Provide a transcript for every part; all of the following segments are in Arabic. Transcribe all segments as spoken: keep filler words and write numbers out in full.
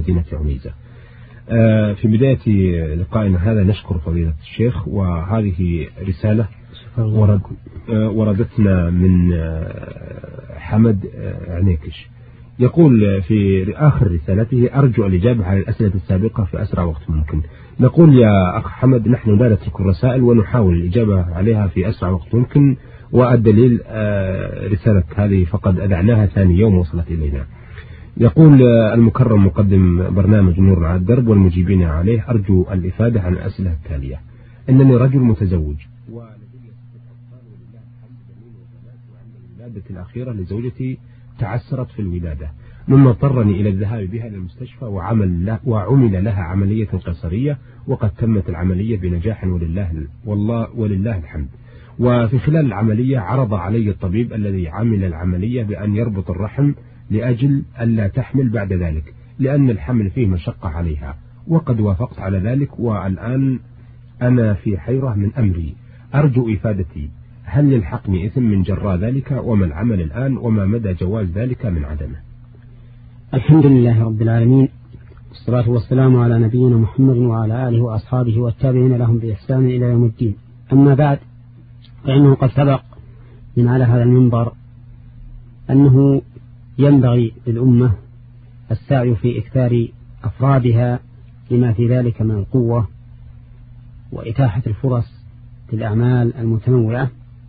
مدينة عنيزة. في بداية لقائنا هذا نشكر فضيلة الشيخ، وهذه رسالة ورد وردتنا من حمد عنيكش، يقول في آخر رسالته: أرجو الإجابة على الأسئلة السابقة في أسرع وقت ممكن. نقول يا أخ حمد نحن لا نترك الرسائل ونحاول الإجابة عليها في أسرع وقت ممكن، والدليل رسالة هذه فقد أذعناها ثاني يوم وصلت إلينا. يقول المكرم مقدم برنامج نور على الدرب والمجيبين عليه: أرجو الإفادة عن الأسئلة التالية. إنني رجل متزوج ولدي أطفال ولله الحمد بنين وبنات، وعند الولادة الأخيرة لزوجتي تعسرت في الولادة، مما اضطرني إلى الذهاب بها إلى المستشفى وعمل له وعمل لها عملية قيصرية، وقد تمت العملية بنجاح ولله والله ولله الحمد. وفي خلال العملية عرض علي الطبيب الذي عمل العملية بأن يربط الرحم لأجل ألا تحمل بعد ذلك، لأن الحمل فيه مشقة عليها، وقد وافقت على ذلك، والآن أنا في حيرة من أمري. أرجو إفادتي، هل يلحقني إثم من جراء ذلك؟ وما العمل الآن؟ وما مدى جواز ذلك من عدمه؟ الحمد لله رب العالمين، والصلاة والسلام على نبينا محمد وعلى آله وأصحابه والتابعين لهم بإحسان إلى يوم الدين. أما بعد، فإنه قد سبق من على هذا المنبر أنه ينبغي للأمة السعي في إكثار أفرادها لما في ذلك من القوة وإتاحة الفرص للأعمال المتنوعة.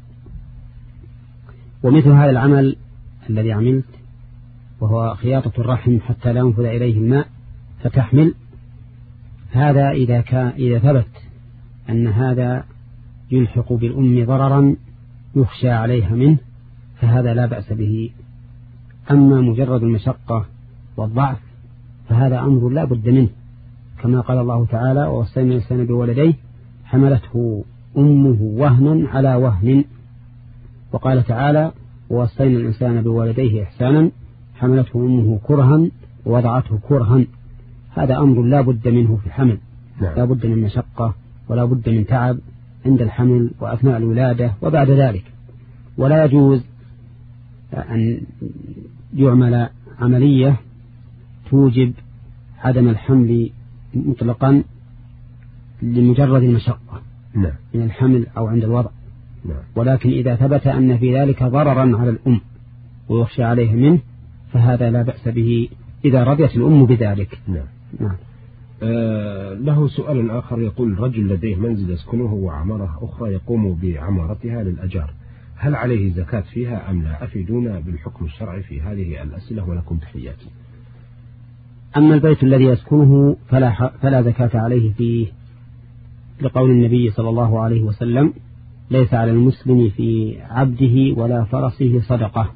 ومثل هذا العمل الذي عملت، وهو خياطة الرحم حتى لا ينفذ إليه الماء فتحمل، هذا إذا كان إذا ثبت أن هذا يلحق بالأم ضررا يخشى عليها منه فهذا لا بأس به. أما مجرد المشقة والضعف فهذا أمر لا بد منه، كما قال الله تعالى: ووصينا الإنسان بولديه حملته أمه وهنا على وهن. وقال تعالى: ووصينا الإنسان بولديه إحسانا حملته أمه كرها ووضعته كرها. هذا أمر لا بد منه في الحمل، لا بد من مشقة ولا بد من تعب عند الحمل وأثناء الولادة وبعد ذلك. ولا يجوز أن يعمل عملية توجب عدم الحمل مطلقا لمجرد المشقة من الحمل أو عند الوضع، ولكن إذا ثبت أن في ذلك ضررا على الأم ويخشى عليها منه فهذا لا بأس به إذا رضيت الأم بذلك. نعم. نعم. آه له سؤال آخر، يقول: رجل لديه منزل يسكنه وعمارة أخرى يقوم بعمارتها للأجار، هل عليه زكاة فيها أم لا؟ أفيدونا بالحكم الشرعي في هذه الأسئلة ولكم تحياتي. أما البيت الذي يسكنه فلا, فلا زكاة عليه فيه، لقول النبي صلى الله عليه وسلم: ليس على المسلم في عبده ولا فرسه صدقة.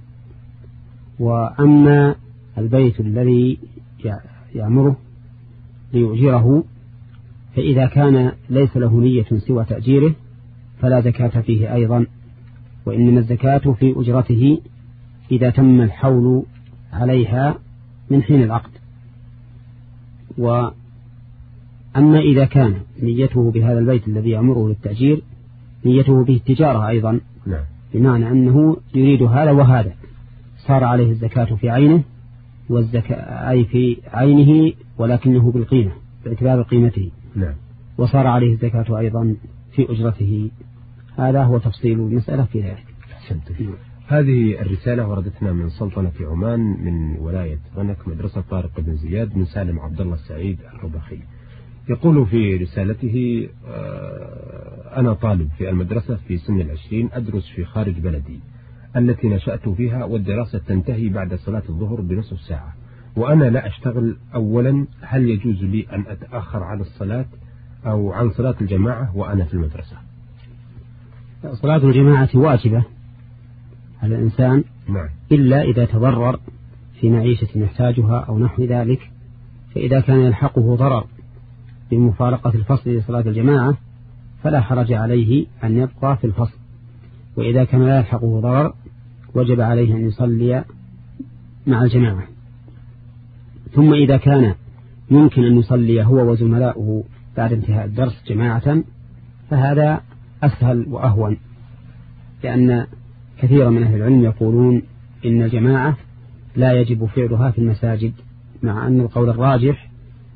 وأما البيت الذي يعمره ليؤجره فإذا كان ليس له نية سوى تأجيره فلا زكاة فيه أيضا، وإنما الزكاة في أجرته إذا تم الحول عليها من حين العقد. وأما إذا كان نيته بهذا البيت الذي يعمره للتأجير نيته به التجارة أيضا، بمعنى أنه يريد هذا وهذا، صار عليه الزكاة في عينه، والزكاة أي في عينه ولكنه بالقيمة باعتبار قيمته، وصار عليه الزكاة أيضا في أجرته. هذا هو تفصيل المسألة في ذلك. هذه الرسالة وردتنا من سلطنة عمان من ولاية غنك، مدرسة طارق بن زياد، من سالم عبد الله السعيد الربخي. يقول في رسالته: أنا طالب في المدرسة في سن العشرين، أدرس في خارج بلدي التي نشأت فيها، والدراسة تنتهي بعد صلاة الظهر بنصف ساعة، وأنا لا أشتغل. أولا، هل يجوز لي أن أتأخر عن الصلاة أو عن صلاة الجماعة وأنا في المدرسة؟ صلاة الجماعة واجبة على الإنسان، إلا إذا تضرر في معيشة يحتاجها أو نحو ذلك، فإذا كان يلحقه ضرر بمفارقة الفصل لصلاة الجماعة فلا حرج عليه أن يبقى في الفصل، وإذا كان لا يلحقه ضرر وجب عليه أن يصلي مع الجماعة. ثم إذا كان يمكن أن يصلي هو وزملاؤه بعد انتهاء الدرس جماعة فهذا أسهل وأهون، لأن كثيرا من أهل العلم يقولون إن الجماعة لا يجب فعلها في المساجد، مع أن القول الراجح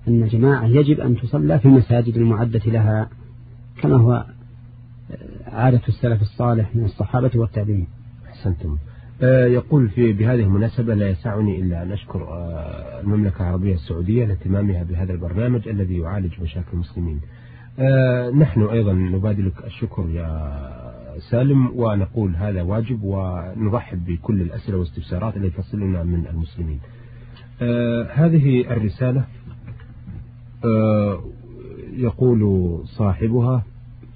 أن جماعة يجب أن تصلى في المساجد المعدة لها كما هو عادة السلف الصالح من الصحابة والتابعين. أحسنتم. آه يقول في بهذه المناسبة لا يسعني إلا أن أشكر آه المملكة العربية السعودية لاهتمامها بهذا البرنامج الذي يعالج مشاكل المسلمين. آه نحن أيضا نبادلك الشكر يا سالم، ونقول هذا واجب، ونرحب بكل الأسئلة والاستفسارات التي تصلنا من المسلمين. آه هذه الرسالة آه يقول صاحبها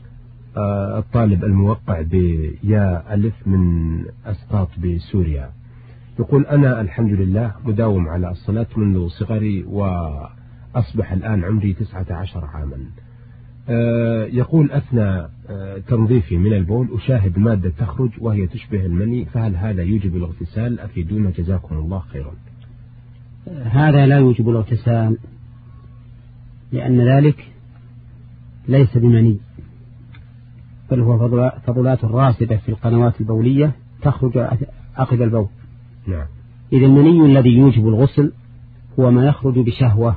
آه الطالب الموقع بيا ألف من أسقاط بسوريا، يقول أنا الحمد لله مداوم على الصلاة منذ صغري وأصبح الآن عمري تسعة عشر عاما. آه يقول أثناء آه تنظيفي من البول أشاهد مادة تخرج وهي تشبه المني، فهل هذا يوجب الاغتسال؟ أفيدونا جزاكم الله خيرا. هذا لا يوجب الاغتسال، لأن ذلك ليس بمني، بل هو فضلات راسبة في القنوات البولية تخرج عقب البول. نعم. إذا المني الذي يوجب الغسل هو ما يخرج بشهوة،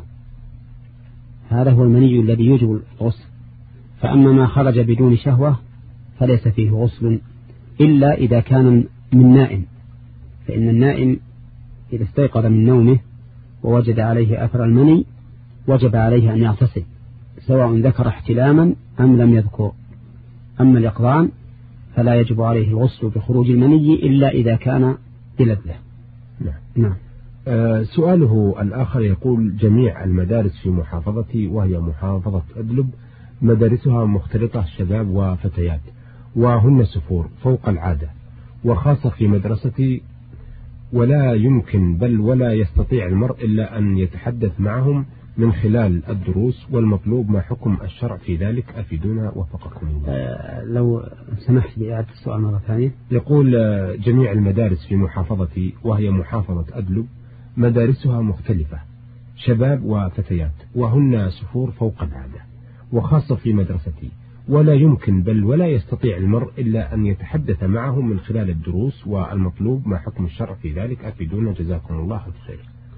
هذا هو المني الذي يوجب الغسل. فأما ما خرج بدون شهوة فليس فيه غسل إلا إذا كان من نائم، فإن النائم إذا استيقظ من نومه ووجد عليه أثر المني وجب عليه أن يغتسل، سواء ذكر احتلاما أم لم يذكر. أما اليقظان فلا يجب عليه الغسل بخروج المني إلا إذا كان بلذة. نعم. نعم. آه سؤاله الآخر يقول جميع المدارس في محافظتي وهي محافظة أدلب مدارسها مختلطة شباب وفتيات، وهن سفور فوق العادة، وخاصة في مدرستي ولا يمكن بل ولا يستطيع المرء إلا أن يتحدث معهم من خلال الدروس، والمطلوب ما حكم الشرع في ذلك؟ أفيدونا وفقكم الله. آه لو سمحت بإعادة السؤال مرة ثانية. يقول آه جميع المدارس في محافظتي وهي محافظة أدلب مدارسها مختلفة شباب وفتيات، وهن سفور فوق العادة، وخاصة في مدرستي ولا يمكن بل ولا يستطيع المرء إلا أن يتحدث معهم من خلال الدروس، والمطلوب ما حكم الشرع في ذلك؟ أفيدونا جزاكم الله خير.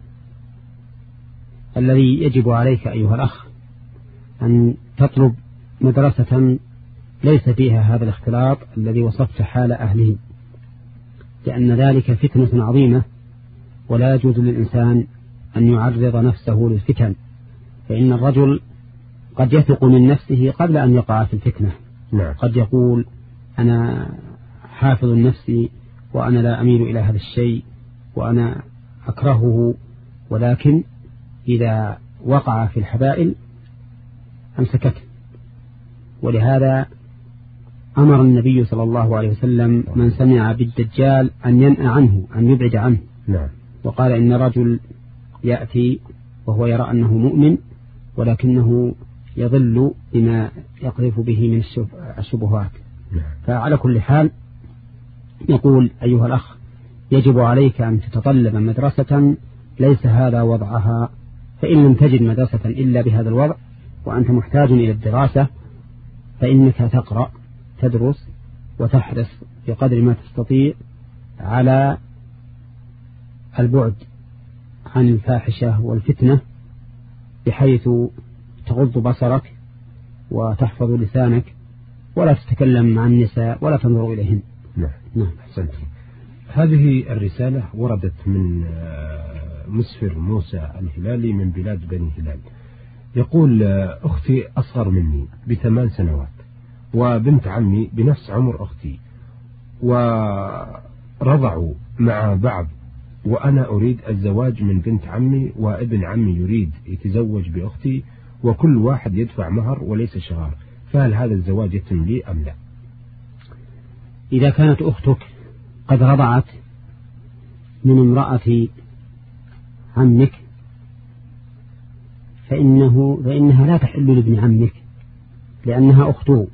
الذي يجب عليك أيها الأخ أن تطلب مدرسة ليس فيها هذا الاختلاط الذي وصفت حال أهله، لأن ذلك فتنة عظيمة، ولا يجوز للإنسان أن يعرض نفسه للفتن، فإن الرجل قد يثق من نفسه قبل أن يقع في الفتنة. نعم. قد يقول أنا حافظ نفسي وأنا لا أميل إلى هذا الشيء وأنا أكرهه، ولكن إذا وقع في الحبائل أمسكته. ولهذا أمر النبي صلى الله عليه وسلم من سمع بالدجال أن ينأى عنه، أن يبعد عنه. نعم. وقال إن رجل يأتي وهو يرى أنه مؤمن ولكنه يضل بما يقذف به من الشبهات. نعم. فعلى كل حال يقول أيها الأخ يجب عليك أن تتطلب مدرسة ليس هذا وضعها، فإن لم تجد مدرسة إلا بهذا الوضع وأنت محتاج إلى الدراسة فإنك تقرأ تدرس وتحرص بقدر ما تستطيع على البعد عن الفاحشة والفتنة، بحيث تغض بصرك وتحفظ لسانك ولا تتكلم مع النساء ولا تنظر إليهن. نعم. نعم. أحسنت. هذه الرسالة وردت من مسفر موسى الهلالي من بلاد بني هلال، يقول أختي أصغر مني بثمان سنوات وبنت عمي بنفس عمر أختي، ورضعوا مع بعض، وأنا أريد الزواج من بنت عمي وابن عمي يريد يتزوج بأختي، وكل واحد يدفع مهر وليس شغار، فهل هذا الزواج يتم لي أم لا؟ إذا كانت أختك قد رضعت من امرأة عمك فإنه فإنها لا تحل لابن عمك لأنها أخته،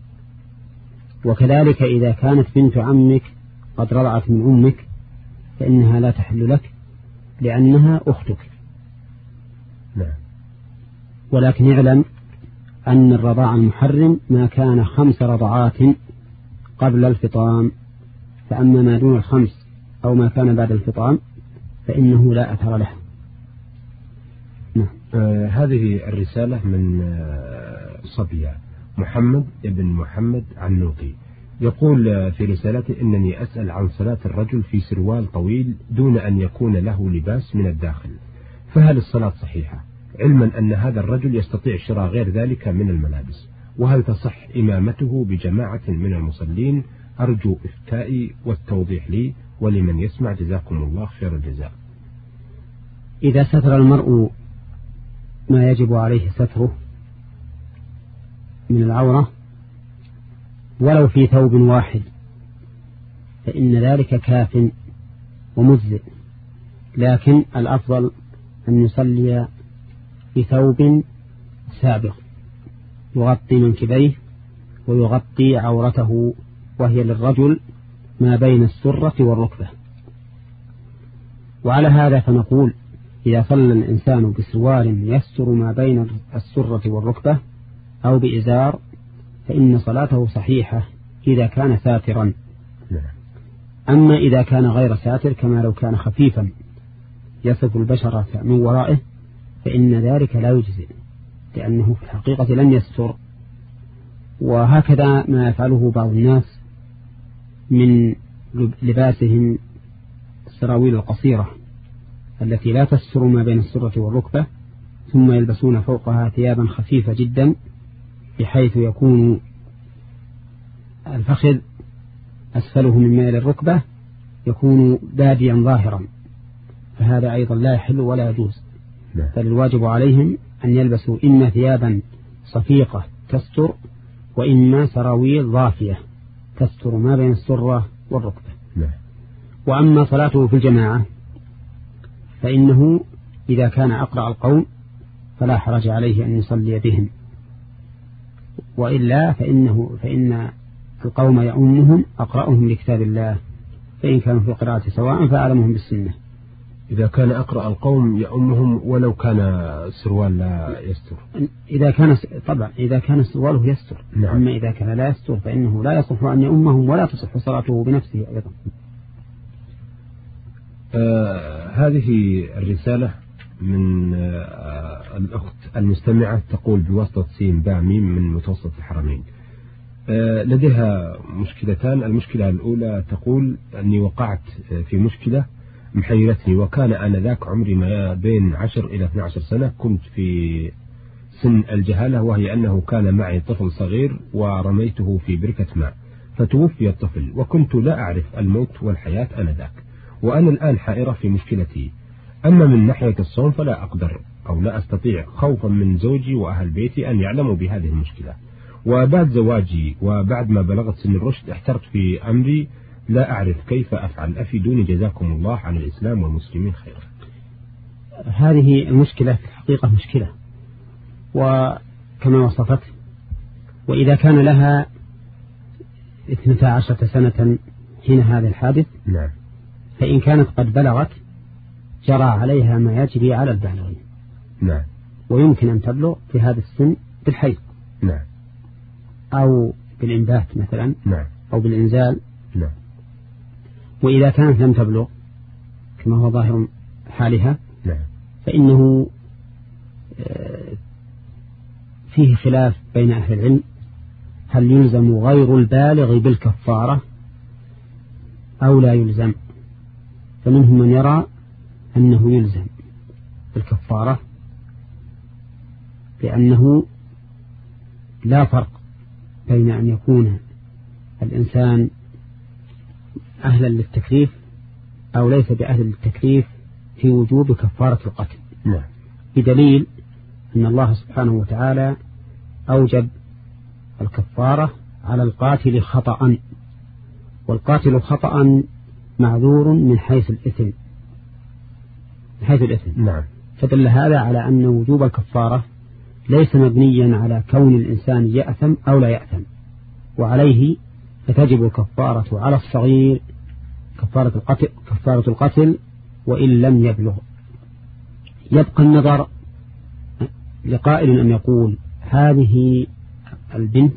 وكذلك إذا كانت بنت عمك قد رضعت من أمك فإنها لا تحل لك لأنها أختك. نعم. ولكن اعلم أن الرضاع المحرم ما كان خمس رضعات قبل الفطام، فأما ما دون الخمس أو ما كان بعد الفطام فإنه لا أثر له. نعم. آه هذه الرسالة من آه صبية محمد ابن محمد عنوطي، يقول آه في رسالته: إنني أسأل عن صلاة الرجل في سروال طويل دون أن يكون له لباس من الداخل، فهل الصلاة صحيحة؟ علما أن هذا الرجل يستطيع شراء غير ذلك من الملابس، وهل تصح إمامته بجماعة من المصلين؟ أرجو إفتائي والتوضيح لي ولمن يسمع، جزاكم الله خير الجزاء. إذا ستر المرء ما يجب عليه ستره من العورة ولو في ثوب واحد فإن ذلك كاف ومجزئ، لكن الأفضل أن يصلي في ثوب سابق يغطي منكبيه ويغطي عورته، وهي للرجل ما بين السرة والركبة. وعلى هذا فنقول: إذا صلى الإنسان بسروال يستر ما بين السرة والركبة أو بإزار فإن صلاته صحيحة إذا كان ساترا. أما إذا كان غير ساتر كما لو كان خفيفا يصف البشرة من ورائه فإن ذلك لا يجزئ، لأنه في الحقيقة لم يستر. وهكذا ما يفعله بعض الناس من لباسهم السراويل القصيرة التي لا تستر ما بين السرة والركبة، ثم يلبسون فوقها ثيابا خفيفة جدا بحيث يكون الفخذ أسفله من ميل الركبة يكون باديا ظاهرا، فهذا أيضا لا يحل ولا يجوز. فالواجب عليهم أن يلبسوا إما ثيابا صفيقة تستر وإما سراويل ضافية تستر ما بين السرة والركبة. وأما صلاته في الجماعة فإنه إذا كان أقرأ القوم فلا حرج عليه أن يصلي بهم، وإلا فإنه فإن القوم يؤمهم أقرأهم لكتاب الله، فإن كانوا في قراءة سواء فأعلمهم بالسنة. إذا كان أقرأ القوم يؤمهم ولو كان سروال لا يستر. إذا كان طبعا إذا كان سرواله يستر. نعم. أما إذا كان لا يستر فإنه لا يصح أن يؤمهم ولا تصح صلاته بنفسه أيضا. آه هذه الرسالة من آه الأخت المستمعة تقول بواسطة سين باء ميم من متوسط الحرمين. آه لديها مشكلتان. المشكلة الأولى تقول أني وقعت في مشكلة محيرتني، وكان آنذاك عمري ما بين عشر إلى اثني عشر سنة، كنت في سن الجهالة، وهي أنه كان معي طفل صغير ورميته في بركة ماء فتوفي الطفل، وكنت لا أعرف الموت والحياة آنذاك، وأنا الآن حائرة في مشكلتي. أما من ناحية الصوم فلا أقدر أو لا أستطيع خوفا من زوجي وأهل بيتي أن يعلموا بهذه المشكلة، وبعد زواجي وبعد ما بلغت سن الرشد احترت في أمري لا أعرف كيف أفعل، أفيدوني جزاكم الله عن الإسلام والمسلمين خيرا. هذه المشكلة في الحقيقة مشكلة وكما وصفت، وإذا كان لها اثنتا عشرة سنة حين هذا الحادث نعم. فإن كانت قد بلغت جرى عليها ما يجري على البالغين. نعم. ويمكن أن تبلغ في هذا السن بالحيض. نعم. أو بالإنبات مثلا. نعم. أو بالإنزال. نعم. وإذا كانت لم تبلغ كما هو ظاهر حالها نعم. فإنه فيه خلاف بين أهل العلم هل يلزم غير البالغ بالكفارة أو لا يلزم. فمنهم من يرى أنه يلزم بالكفارة، لأنه لا فرق بين أن يكون الإنسان أهلا للتكليف أو ليس بأهل للتكليف في وجوب كفارة القتل. نعم. بدليل أن الله سبحانه وتعالى أوجب الكفارة على القاتل خطأ، والقاتل خطأ معذور من حيث الإثم من حيث الإثم. نعم. فدل هذا على أن وجوب الكفارة ليس مبنيا على كون الإنسان يأثم أو لا يأثم، وعليه فتجب الكفارة على الصغير كفارة القتل, كفارة القتل وإن لم يبلغ. يبقى النظر لقائل أن يقول هذه البنت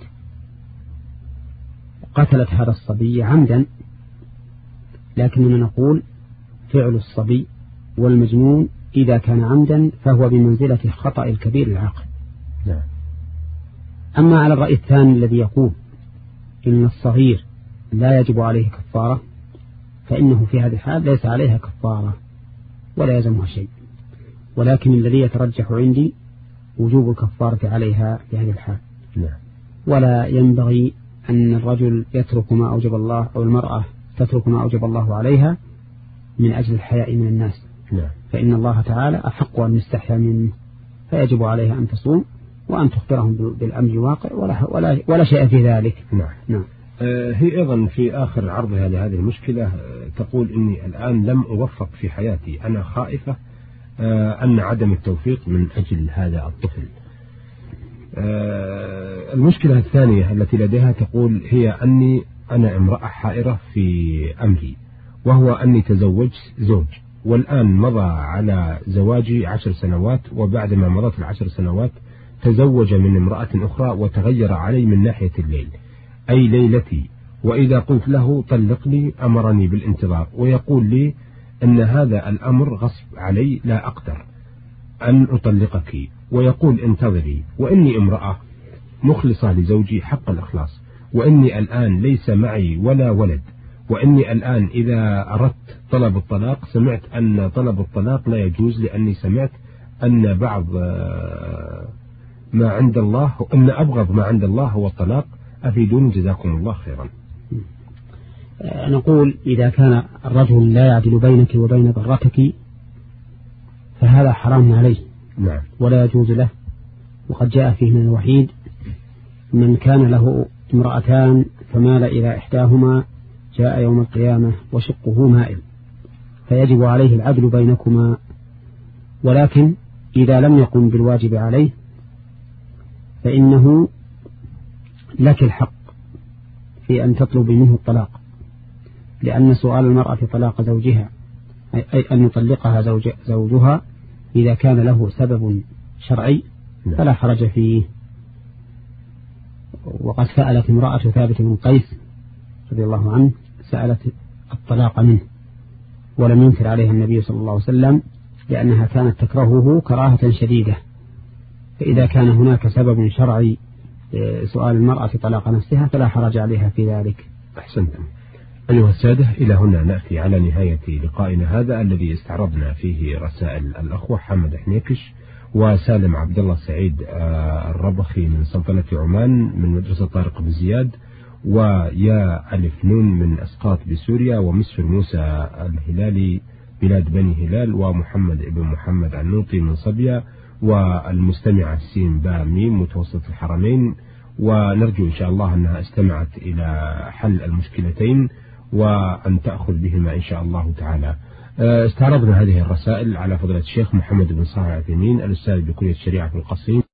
قتلت هذا الصبي عمدا، لكننا نقول فعل الصبي والمجنون إذا كان عمدا فهو بمنزلة خطأ الكبير العاقل. نعم. أما على الرأي الثاني الذي يقول إن الصغير لا يجب عليه كفارة، فإنه في هذه الحال ليس عليها كفارة ولا يلزمها شيء، ولكن الذي يترجح عندي وجوب الكفارة عليها في هذه الحال. نعم. ولا ينبغي أن الرجل يترك ما أوجب الله أو المرأة تترك ما أوجب الله عليها من أجل الحياء من الناس. نعم. فإن الله تعالى أحق أن يستحيا منه، فيجب عليها أن تصوم وأن تخبرهم بالأمر الواقع ولا, ولا, ولا شيء في ذلك. نعم. نعم. آه هي أيضا في آخر عرضها لهذه المشكلة آه تقول إني الآن لم أوفق في حياتي، أنا خائفة آه أن عدم التوفيق من أجل هذا الطفل. آه المشكلة الثانية التي لديها تقول هي أني أنا امرأة حائرة في أمري، وهو أني تزوجت زوج، والآن مضى على زواجي عشر سنوات، وبعدما مضت العشر سنوات تزوج من امرأة أخرى وتغير علي من ناحية الليل، أي ليلتي، وإذا قلت له طلقني أمرني بالانتظار، ويقول لي أن هذا الأمر غصب علي لا أقدر أن أطلقك، ويقول انتظري، وإني امرأة مخلصة لزوجي حق الإخلاص، وإني الآن ليس معي ولا ولد، وإني الآن إذا أردت طلب الطلاق سمعت أن طلب الطلاق لا يجوز، لأني سمعت أن بعض ما عند الله أن أبغض ما عند الله هو الطلاق، أفيدوني جزاكم الله خيرا. نقول إذا كان الرجل لا يعدل بينك وبين ضرتك فهذا حرام عليه. نعم. ولا يجوز له، وقد جاء فيه من الوحيد من كان له امرأتان فمال إلى إحداهما جاء يوم القيامة وشقه مائل، فيجب عليه العدل بينكما، ولكن إذا لم يقم بالواجب عليه فإنه لك الحق في أن تطلب منه الطلاق، لأن سؤال المرأة طلاق زوجها أي أن يطلقها زوج زوجها إذا كان له سبب شرعي فلا حرج فيه. وقد سألت امرأة ثابت بن قيس رضي الله عنه سألت الطلاق منه، ولم ينكر عليها النبي صلى الله عليه وسلم لأنها كانت تكرهه كراهة شديدة. فإذا كان هناك سبب شرعي سؤال المرأة طلاق نفسها فلا حرج عليها في ذلك. أحسنتم. أيها السادة، إلى هنا نأتي على نهاية لقائنا هذا الذي استعرضنا فيه رسائل الأخوة حمد حنيكش وسالم عبد الله سعيد الربخي من سلطنة عمان من مدرسة طارق بن زياد، ويا ألف نون من أسقاط بسوريا، ومسفر موسى الهلالي بلاد بني هلال، ومحمد ابن محمد عنوطي من صبيا، والمستمعة سين با ميم متوسط الحرمين. ونرجو إن شاء الله أنها استمعت إلى حل المشكلتين وأن تأخذ بهما إن شاء الله تعالى. استعرضنا هذه الرسائل على فضيلة الشيخ محمد بن صالح العثيمين الأستاذ بكلية الشريعة في القصيم.